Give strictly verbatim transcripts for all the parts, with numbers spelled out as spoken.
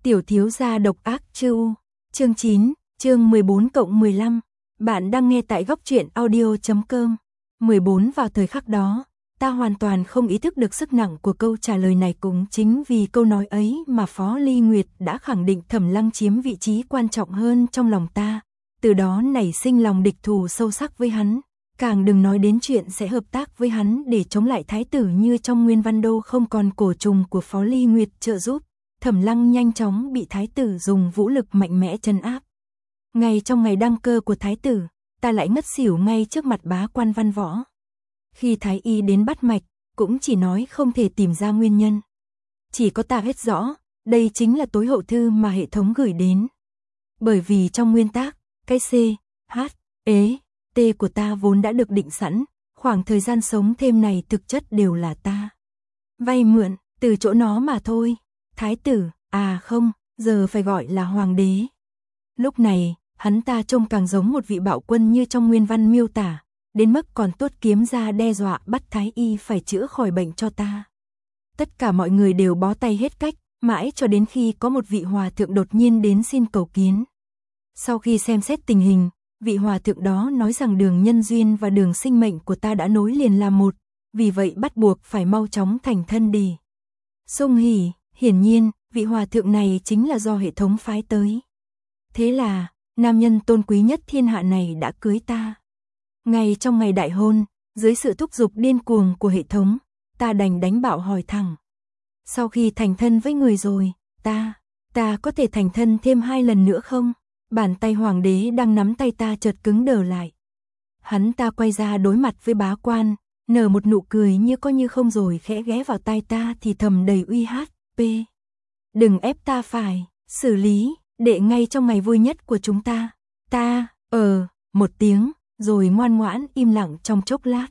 Tiểu thiếu gia độc ác chư u. Chương chín, chương mười bốn cộng mười lăm. Bạn đang nghe tại góc truyện audio chấm com. mười bốn vào thời khắc đó, ta hoàn toàn không ý thức được sức nặng của câu trả lời này, cũng chính vì câu nói ấy mà Phó Ly Nguyệt đã khẳng định Thẩm Lăng chiếm vị trí quan trọng hơn trong lòng ta, từ đó nảy sinh lòng địch thù sâu sắc với hắn, càng đừng nói đến chuyện sẽ hợp tác với hắn để chống lại thái tử. Như trong Nguyên Văn Đô không còn cổ trùng của Phó Ly Nguyệt trợ giúp, Thẩm Lăng nhanh chóng bị thái tử dùng vũ lực mạnh mẽ trấn áp. Ngay trong ngày đăng cơ của thái tử, ta lại ngất xỉu ngay trước mặt bá quan Văn Võ. Khi thái y đến bắt mạch, cũng chỉ nói không thể tìm ra nguyên nhân. Chỉ có ta biết rõ, đây chính là tối hậu thư mà hệ thống gửi đến. Bởi vì trong nguyên tắc, cái C, H, E, T của ta vốn đã được định sẵn, khoảng thời gian sống thêm này thực chất đều là ta vay mượn từ chỗ nó mà thôi. Thái tử, à không, giờ phải gọi là hoàng đế. Lúc này, hắn ta trông càng giống một vị bạo quân như trong nguyên văn miêu tả, đến mức còn tốt kiếm ra đe dọa bắt thái y phải chữa khỏi bệnh cho ta. Tất cả mọi người đều bó tay hết cách, mãi cho đến khi có một vị hòa thượng đột nhiên đến xin cầu kiến. Sau khi xem xét tình hình, vị hòa thượng đó nói rằng đường nhân duyên và đường sinh mệnh của ta đã nối liền là một, vì vậy bắt buộc phải mau chóng thành thân đi. Sung hỉ, hiển nhiên, vị hòa thượng này chính là do hệ thống phái tới. Thế là, nam nhân tôn quý nhất thiên hạ này đã cưới ta. Ngay trong ngày đại hôn, dưới sự thúc giục điên cuồng của hệ thống, ta đành đánh bạo hỏi thẳng. Sau khi thành thân với người rồi, ta, ta có thể thành thân thêm hai lần nữa không? Bàn tay hoàng đế đang nắm tay ta chợt cứng đờ lại. Hắn ta quay ra đối mặt với bá quan, nở một nụ cười như có như không rồi khẽ ghé vào tai ta thì thầm đầy uy hát, P. Đừng ép ta phải xử lý, đệ ngay trong ngày vui nhất của chúng ta. Ta, ờ, một tiếng, rồi ngoan ngoãn im lặng trong chốc lát.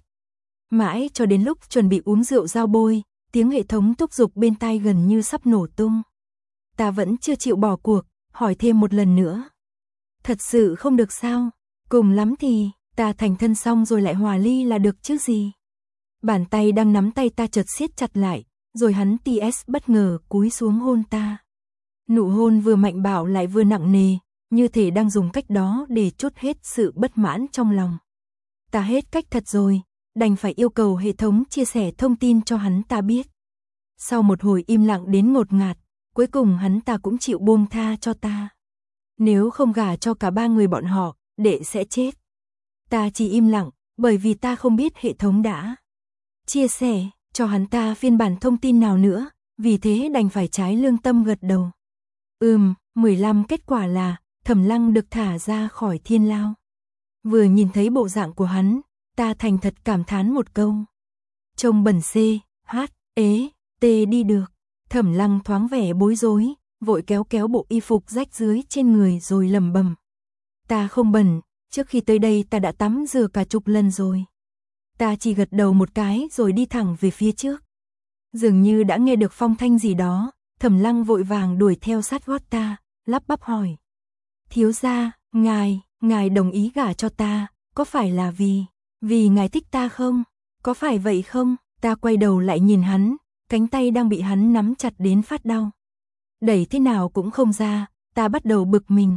Mãi cho đến lúc chuẩn bị uống rượu giao bôi, tiếng hệ thống thúc giục bên tai gần như sắp nổ tung. Ta vẫn chưa chịu bỏ cuộc, hỏi thêm một lần nữa. Thật sự không được sao? Cùng lắm thì, ta thành thân xong rồi lại hòa ly là được chứ gì? Bàn tay đang nắm tay ta chợt siết chặt lại, rồi hắn ts bất ngờ cúi xuống hôn ta. Nụ hôn vừa mạnh bạo lại vừa nặng nề, như thể đang dùng cách đó để trút hết sự bất mãn trong lòng. Ta hết cách thật rồi, đành phải yêu cầu hệ thống chia sẻ thông tin cho hắn ta biết. Sau một hồi im lặng đến ngột ngạt, cuối cùng hắn ta cũng chịu buông tha cho ta. Nếu không gả cho cả ba người bọn họ, đệ sẽ chết. Ta chỉ im lặng, bởi vì ta không biết hệ thống đã chia sẻ cho hắn ta phiên bản thông tin nào nữa, vì thế đành phải trái lương tâm gật đầu. Ừm, mười lăm kết quả là, Thẩm Lăng được thả ra khỏi thiên lao. Vừa nhìn thấy bộ dạng của hắn, ta thành thật cảm thán một câu. Trông bẩn C, H, E, T đi được. Thẩm Lăng thoáng vẻ bối rối, vội kéo kéo bộ y phục rách dưới trên người rồi lẩm bẩm. Ta không bẩn, trước khi tới đây ta đã tắm rửa cả chục lần rồi. Ta chỉ gật đầu một cái rồi đi thẳng về phía trước. Dường như đã nghe được phong thanh gì đó, Thẩm Lăng vội vàng đuổi theo sát gót ta, lắp bắp hỏi. Thiếu gia, ngài, ngài đồng ý gả cho ta, có phải là vì, vì ngài thích ta không? Có phải vậy không? Ta quay đầu lại nhìn hắn, cánh tay đang bị hắn nắm chặt đến phát đau. Đẩy thế nào cũng không ra, ta bắt đầu bực mình.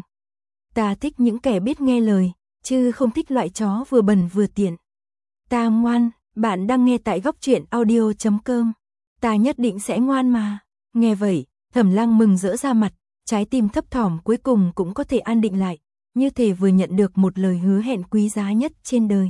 Ta thích những kẻ biết nghe lời, chứ không thích loại chó vừa bẩn vừa tiện. Ta ngoan, bạn đang nghe tại góc truyện audio chấm com. Ta nhất định sẽ ngoan mà. Nghe vậy, Thẩm Lăng mừng rỡ ra mặt, trái tim thấp thỏm cuối cùng cũng có thể an định lại, như thể vừa nhận được một lời hứa hẹn quý giá nhất trên đời.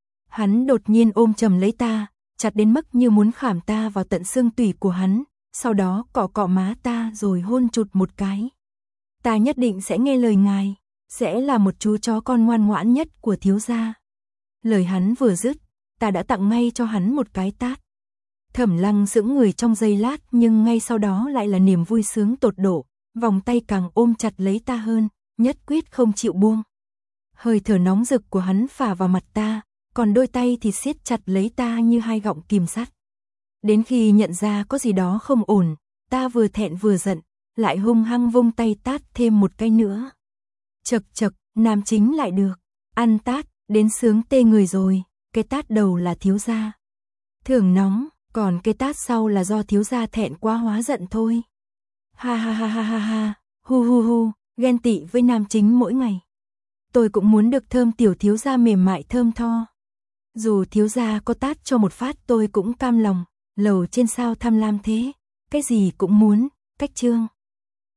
Hắn đột nhiên ôm chầm lấy ta, chặt đến mức như muốn khảm ta vào tận xương tủy của hắn, sau đó cọ cọ má ta rồi hôn chụt một cái. Ta nhất định sẽ nghe lời ngài, sẽ là một chú chó con ngoan ngoãn nhất của thiếu gia. Lời hắn vừa dứt, ta đã tặng ngay cho hắn một cái tát. Thẩm Lăng sững người trong giây lát, nhưng ngay sau đó lại là niềm vui sướng tột độ, vòng tay càng ôm chặt lấy ta hơn, nhất quyết không chịu buông. Hơi thở nóng rực của hắn phả vào mặt ta, còn đôi tay thì siết chặt lấy ta như hai gọng kìm sắt. Đến khi nhận ra có gì đó không ổn, ta vừa thẹn vừa giận, lại hung hăng vung tay tát thêm một cái nữa. Chậc chậc, nam chính lại được, ăn tát, đến sướng tê người rồi, cái tát đầu là thiếu gia thưởng nóng, còn cái tát sau là do thiếu gia thẹn quá hóa giận thôi. Ha ha ha ha ha ha, hu hu hu, ghen tị với nam chính mỗi ngày. Tôi cũng muốn được thơm tiểu thiếu gia mềm mại thơm tho. Dù thiếu gia có tát cho một phát tôi cũng cam lòng, lầu trên sao tham lam thế, cái gì cũng muốn, cách chương.